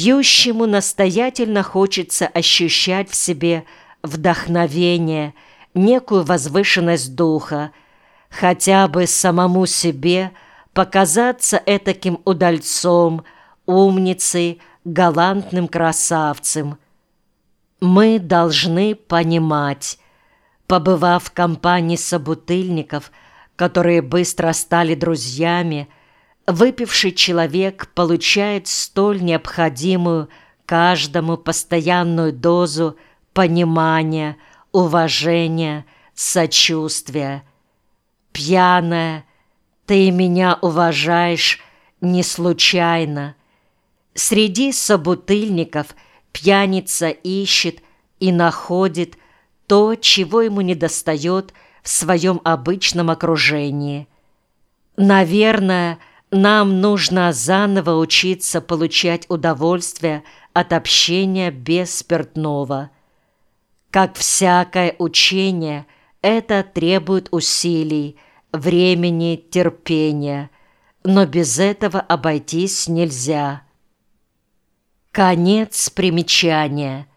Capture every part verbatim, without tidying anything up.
Пьющему настоятельно хочется ощущать в себе вдохновение, некую возвышенность духа, хотя бы самому себе показаться этаким удальцом, умницей, галантным красавцем. Мы должны понимать, побывав в компании собутыльников, которые быстро стали друзьями, выпивший человек получает столь необходимую каждому постоянную дозу понимания, уважения, сочувствия. Пьяная, ты меня уважаешь не случайно. Среди собутыльников пьяница ищет и находит то, чего ему недостает в своем обычном окружении. Наверное, нам нужно заново учиться получать удовольствие от общения без спиртного. Как всякое учение, это требует усилий, времени, терпения, но без этого обойтись нельзя. Конец примечания.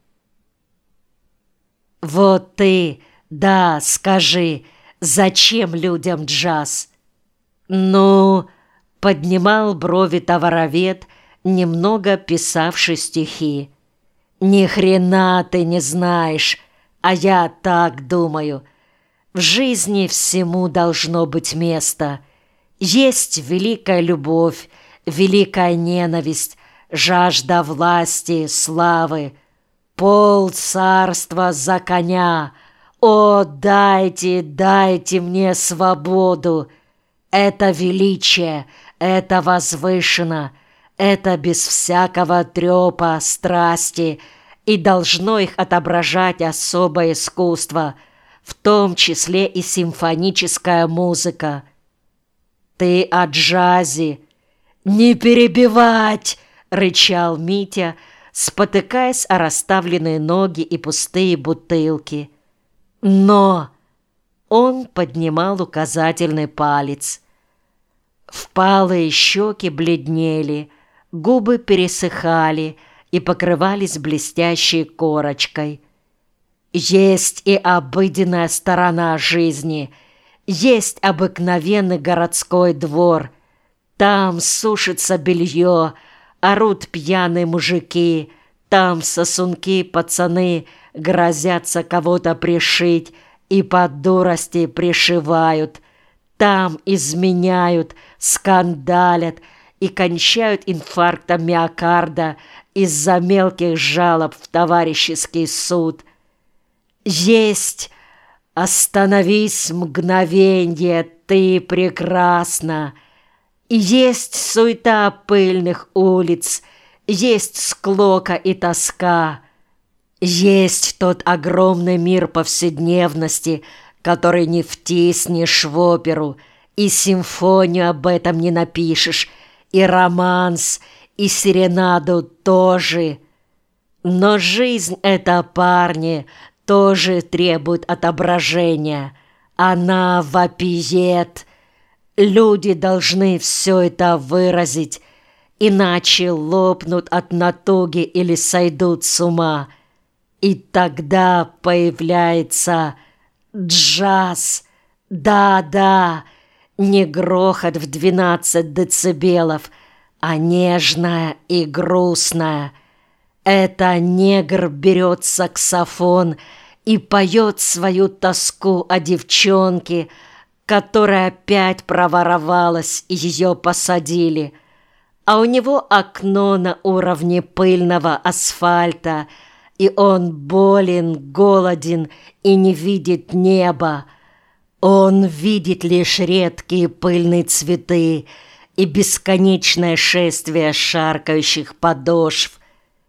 Вот ты, да, скажи, зачем людям джаз? Ну, поднимал брови товаровед, немного писавший стихи. Ни хрена ты не знаешь, а я так думаю. В жизни всему должно быть место. Есть великая любовь, великая ненависть, жажда власти, славы. Пол царства за коня. О, дайте, дайте мне свободу. Это величие, это возвышенно, это без всякого трепа, страсти, и должно их отображать особое искусство, в том числе и симфоническая музыка. Ты о джазе. «Не перебивать!» — рычал Митя, спотыкаясь о расставленные ноги и пустые бутылки. «Но!» — он поднимал указательный палец. Впалые щеки бледнели, губы пересыхали и покрывались блестящей корочкой. Есть и обыденная сторона жизни, есть обыкновенный городской двор. Там сушится белье, орут пьяные мужики, там сосунки пацаны грозятся кого-то пришить и по дурости пришивают. Там изменяют, скандалят и кончают инфарктом миокарда из-за мелких жалоб в товарищеский суд. Есть, остановись мгновенье, ты прекрасна. Есть суета пыльных улиц, есть склока и тоска. Есть тот огромный мир повседневности, который не втиснешь в оперу, и симфонию об этом не напишешь, и романс, и серенаду тоже. Но жизнь эта, парни, тоже требует отображения. Она вопиет. Люди должны все это выразить, иначе лопнут от натуги или сойдут с ума. И тогда появляется джаз. Да-да, не грохот в двенадцать децибелов, а нежная и грустная. Это негр берет саксофон и поет свою тоску о девчонке, которая опять проворовалась, и ее посадили. А у него окно на уровне пыльного асфальта, и он болен, голоден и не видит неба. Он видит лишь редкие пыльные цветы и бесконечное шествие шаркающих подошв.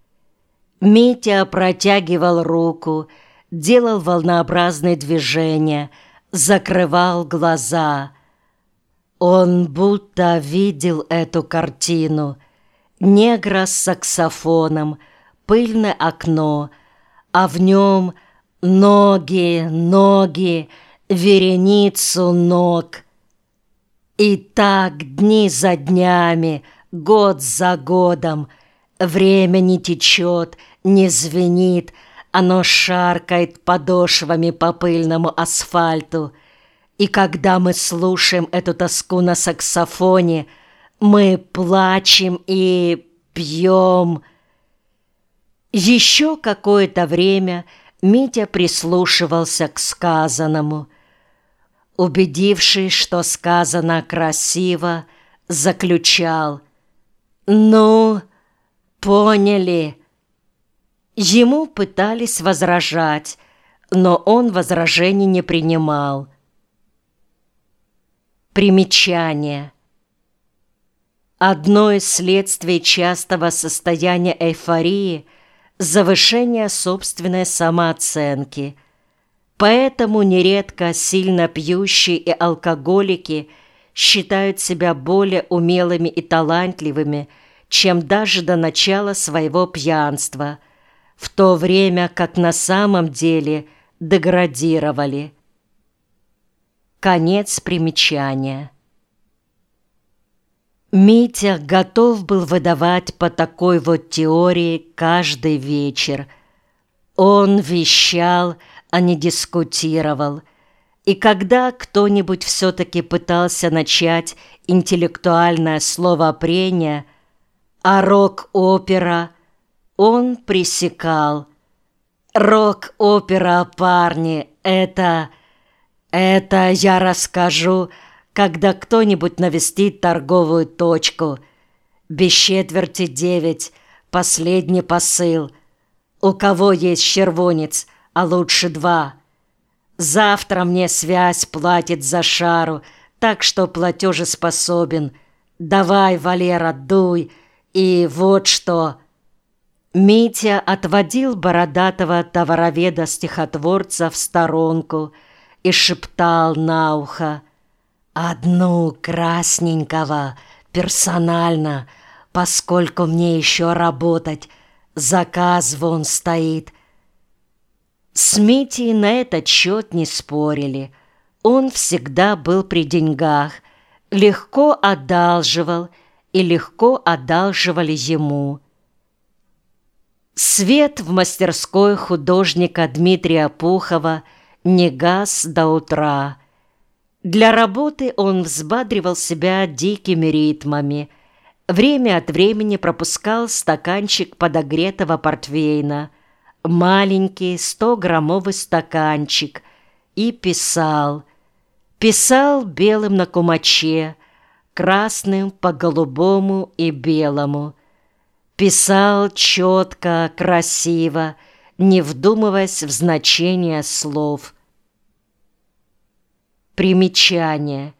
Митя протягивал руку, делал волнообразные движения, закрывал глаза. Он будто видел эту картину. Негра с саксофоном, пыльное окно, а в нем ноги, ноги, вереницу ног. И так дни за днями, год за годом, Время не течет, не звенит, оно шаркает подошвами по пыльному асфальту. И когда мы слушаем эту тоску на саксофоне, мы плачем и пьем. Еще какое-то время Митя прислушивался к сказанному. Убедившись, что сказано красиво, заключал: «Ну, поняли». Ему пытались возражать, но он возражений не принимал. Примечание. Одно из следствий частого состояния эйфории – завышение собственной самооценки. Поэтому нередко сильно пьющие и алкоголики считают себя более умелыми и талантливыми, чем даже до начала своего пьянства, в то время как на самом деле деградировали. Конец примечания. Митя готов был выдавать по такой вот теории каждый вечер. Он вещал, а не дискутировал. И когда кто-нибудь все-таки пытался начать интеллектуальное словопрение, а рок-опера, он пресекал. Рок-опера, парни, это... Это я расскажу, когда кто-нибудь навестит торговую точку. Без четверти девять, последний посыл. У кого есть червонец, а лучше два. Завтра мне связь платит за шару, так что платежеспособен. Давай, Валера, дуй. И вот что. Митя отводил бородатого товароведа-стихотворца в сторонку и шептал на ухо: «Одну красненького, персонально, поскольку мне еще работать, заказ вон стоит». С Митей на этот счет не спорили. Он всегда был при деньгах, легко одалживал, и легко одалживали ему. Свет в мастерской художника Дмитрия Пухова не гас до утра. Для работы он взбадривал себя дикими ритмами. Время от времени пропускал стаканчик подогретого портвейна, маленький стограммовый стаканчик, и писал. Писал белым на кумаче, красным по голубому и белому. Писал четко, красиво, не вдумываясь в значение слов. Примечание.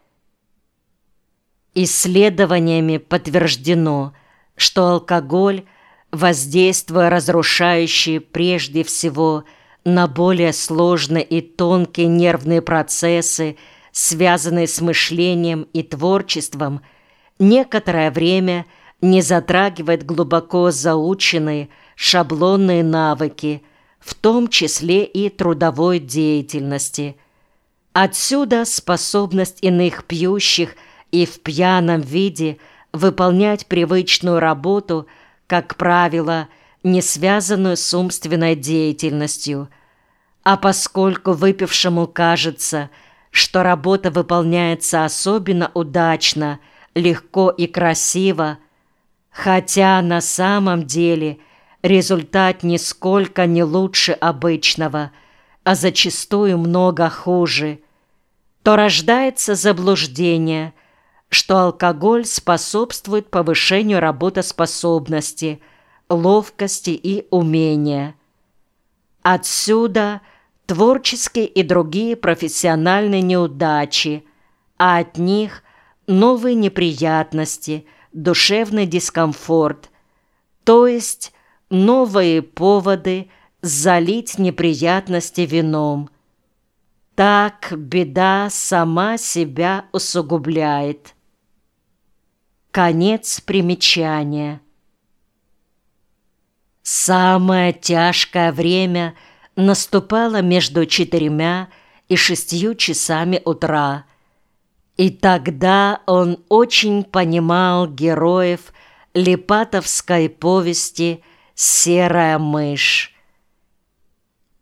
Исследованиями подтверждено, что алкоголь, воздействуя разрушающе прежде всего на более сложные и тонкие нервные процессы, связанные с мышлением и творчеством, некоторое время не затрагивает глубоко заученные шаблонные навыки, в том числе и трудовой деятельности. Отсюда способность иных пьющих и в пьяном виде выполнять привычную работу, как правило, не связанную с умственной деятельностью. А поскольку выпившему кажется, что работа выполняется особенно удачно, легко и красиво, хотя на самом деле результат нисколько не лучше обычного, а зачастую много хуже, то рождается заблуждение, что алкоголь способствует повышению работоспособности, ловкости и умения. Отсюда творческие и другие профессиональные неудачи, а от них новые неприятности, душевный дискомфорт, то есть новые поводы залить неприятности вином. Так беда сама себя усугубляет. Конец примечания. Самое тяжкое время наступало между четырьмя и шестью часами утра, и тогда он очень понимал героев липатовской повести «Серая мышь»,